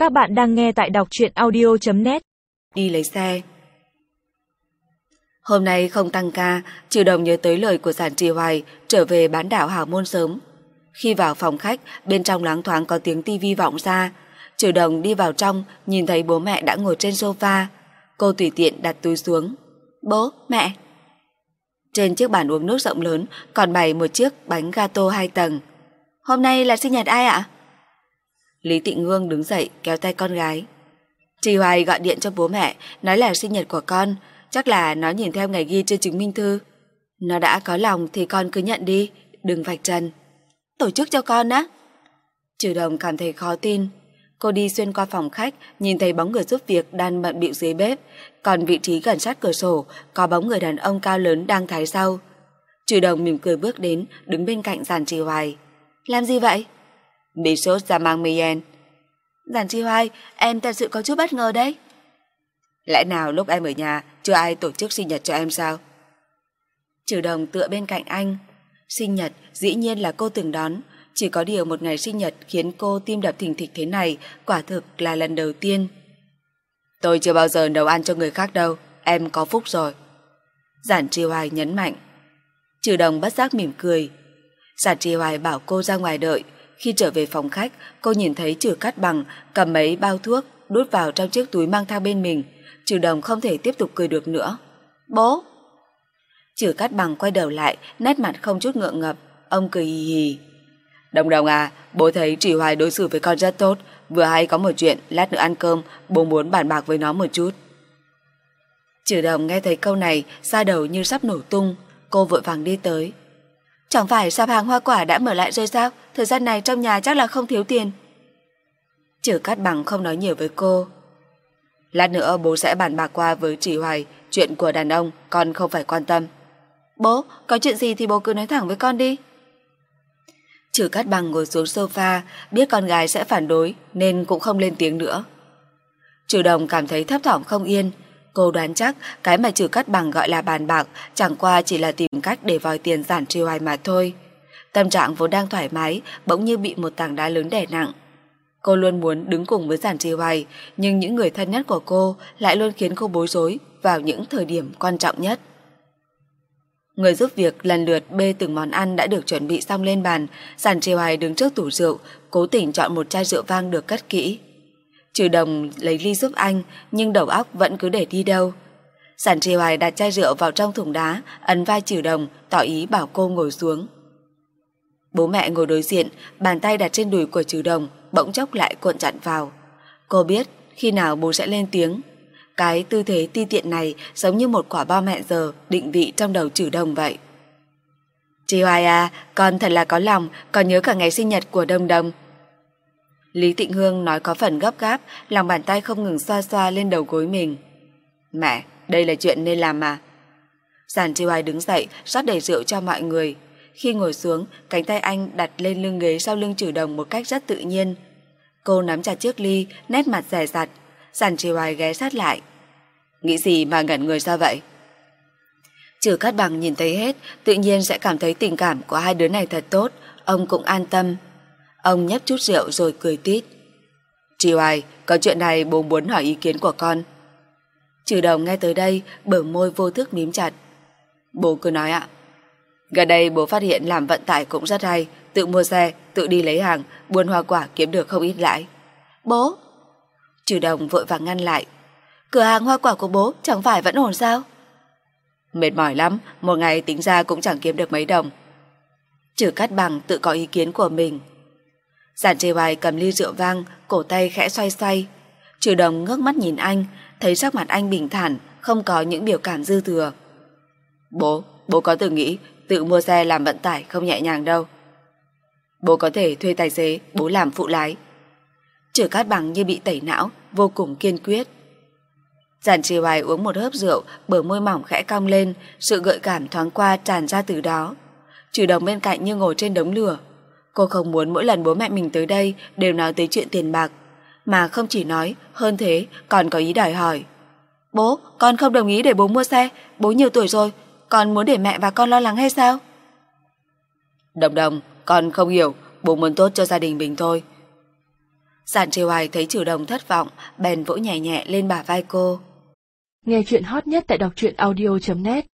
Các bạn đang nghe tại đọc truyện audio.net. Đi lấy xe. Hôm nay không tăng ca, Trừ Đồng nhớ tới lời của Giản Trì Hoài trở về bán đảo Hào Môn sớm. Khi vào phòng khách, bên trong loáng thoáng có tiếng tivi vọng ra. Trừ Đồng đi vào trong, nhìn thấy bố mẹ đã ngồi trên sofa. Cô tùy tiện đặt túi xuống. Bố, mẹ. Trên chiếc bàn uống nước rộng lớn còn bày một chiếc bánh gato 2 tầng. Hôm nay là sinh nhật ai ạ? Lý Tịnh Hương đứng dậy kéo tay con gái. Trì Hoài gọi điện cho bố mẹ, nói là sinh nhật của con, chắc là nó nhìn theo ngày ghi trên chứng minh thư. Nó đã có lòng thì con cứ nhận đi, đừng vạch trần. Tổ chức cho con á? Trừ Đồng cảm thấy khó tin. Cô đi xuyên qua phòng khách, nhìn thấy bóng người giúp việc đang bận bịu dưới bếp, còn vị trí gần sát cửa sổ có bóng người đàn ông cao lớn đang thái rau. Trừ Đồng mỉm cười bước đến, đứng bên cạnh Giản Trì Hoài. Làm gì vậy? Bị sốt da mang miên. Giản Trì Hoài, em thật sự có chút bất ngờ đấy. Lẽ nào lúc em ở nhà chưa ai tổ chức sinh nhật cho em sao? Trừ Đồng tựa bên cạnh anh. Sinh nhật dĩ nhiên là cô từng đón, chỉ có điều một ngày sinh nhật khiến cô tim đập thình thịch thế này quả thực là lần đầu tiên. Tôi chưa bao giờ nấu ăn cho người khác đâu, em có phúc rồi. Giản Trì Hoài nhấn mạnh. Trừ Đồng bất giác mỉm cười. Giản Trì Hoài bảo cô ra ngoài đợi. Khi trở về phòng khách, cô nhìn thấy Trừ Cát Bằng cầm mấy bao thuốc đút vào trong chiếc túi mang theo bên mình. Trừ Đồng không thể tiếp tục cười được nữa. Bố! Trừ Cát Bằng quay đầu lại, nét mặt không chút ngượng ngập. Ông cười hì hì. Đồng Đồng à, bố thấy Trì Hoài đối xử với con rất tốt. Vừa hay có một chuyện, lát nữa ăn cơm, bố muốn bàn bạc với nó một chút. Trừ Đồng nghe thấy câu này, da đầu như sắp nổ tung. Cô vội vàng đi tới. Chẳng phải sạp hàng hoa quả đã mở lại rồi sao? Thời gian này trong nhà chắc là không thiếu tiền. Trừ Cát Bằng không nói nhiều với cô. Lát nữa bố sẽ bàn bạc qua với Trì Hoài. Chuyện của đàn ông con không phải quan tâm. Bố, có chuyện gì thì bố cứ nói thẳng với con đi. Trừ Cát Bằng ngồi xuống sofa, biết con gái sẽ phản đối nên cũng không lên tiếng nữa. Trừ Đồng cảm thấy thấp thỏm không yên. Cô đoán chắc cái mà Trừ Cát Bằng gọi là bàn bạc chẳng qua chỉ là tìm cách để vòi tiền Giản Trì Hoài mà thôi. Tâm trạng vốn đang thoải mái bỗng như bị một tảng đá lớn đè nặng. Cô luôn muốn đứng cùng với Giản Trì Hoài, nhưng những người thân nhất của cô lại luôn khiến cô bối rối vào những thời điểm quan trọng nhất. Người giúp việc lần lượt bê từng món ăn đã được chuẩn bị xong lên bàn. Giản Trì Hoài đứng trước tủ rượu, cố tình chọn một chai rượu vang được cất kỹ. Trừ Đồng lấy ly giúp anh, nhưng đầu óc vẫn cứ để đi đâu. Giản Trì Hoài đặt chai rượu vào trong thùng đá, ấn vai Trừ Đồng, tỏ ý bảo cô ngồi xuống. Bố mẹ ngồi đối diện, bàn tay đặt trên đùi của Trừ Đồng, bỗng chốc lại cuộn chặt vào. Cô biết khi nào bố sẽ lên tiếng. Cái tư thế ti tiện này giống như một quả bom hẹn giờ định vị trong đầu Trừ Đồng vậy. Trì Hoài à, con thật là có lòng, còn nhớ cả ngày sinh nhật của Đồng Đồng. Lý Tịnh Hương nói có phần gấp gáp, lòng bàn tay không ngừng xoa xoa lên đầu gối mình. Mẹ, đây là chuyện nên làm mà. Giản Trì Hoài đứng dậy, rót đầy rượu cho mọi người. Khi ngồi xuống, cánh tay anh đặt lên lưng ghế sau lưng Trừ Đồng một cách rất tự nhiên. Cô nắm chặt chiếc ly, nét mặt dè dặt. Giản Trì Hoài ghé sát lại. Nghĩ gì mà ngẩn người sao vậy? Trừ Cát Bằng nhìn thấy hết, tự nhiên sẽ cảm thấy tình cảm của hai đứa này thật tốt. Ông cũng an tâm. Ông nhấp chút rượu rồi cười tít. Trì Hoài, có chuyện này bố muốn hỏi ý kiến của con. Trừ Đồng nghe tới đây, bờ môi vô thức mím chặt. Bố cứ nói ạ. Gần đây bố phát hiện làm vận tải cũng rất hay, tự mua xe, tự đi lấy hàng, buôn hoa quả kiếm được không ít lãi. Bố! Trừ Đồng vội vàng ngăn lại. Cửa hàng hoa quả của bố chẳng phải vẫn ổn sao? Mệt mỏi lắm, một ngày tính ra cũng chẳng kiếm được mấy đồng. Trừ Cát Bằng tự có ý kiến của mình. Giản Trì Hoài cầm ly rượu vang, cổ tay khẽ xoay xoay. Trừ Đồng ngước mắt nhìn anh, thấy sắc mặt anh bình thản, không có những biểu cảm dư thừa. Bố có từng nghĩ tự mua xe làm vận tải không nhẹ nhàng đâu. Bố có thể thuê tài xế, bố làm phụ lái. Trừ Cát Bằng như bị tẩy não, vô cùng kiên quyết. Giản Trì Hoài uống một hớp rượu, bờ môi mỏng khẽ cong lên, sự gợi cảm thoáng qua tràn ra từ đó. Trừ Đồng bên cạnh như ngồi trên đống lửa. Cô không muốn mỗi lần bố mẹ mình tới đây đều nói tới chuyện tiền bạc, mà không chỉ nói, hơn thế còn có ý đòi hỏi. Bố, con không đồng ý để bố mua xe, bố nhiều tuổi rồi, con muốn để mẹ và con lo lắng hay sao? Đồng, con không hiểu, bố muốn tốt cho gia đình mình thôi. Giản Trì Hoài thấy Trừ Đồng thất vọng, bèn vỗ nhẹ nhẹ lên bả vai cô. Nghe chuyện hot nhất tại đọc truyện audio.net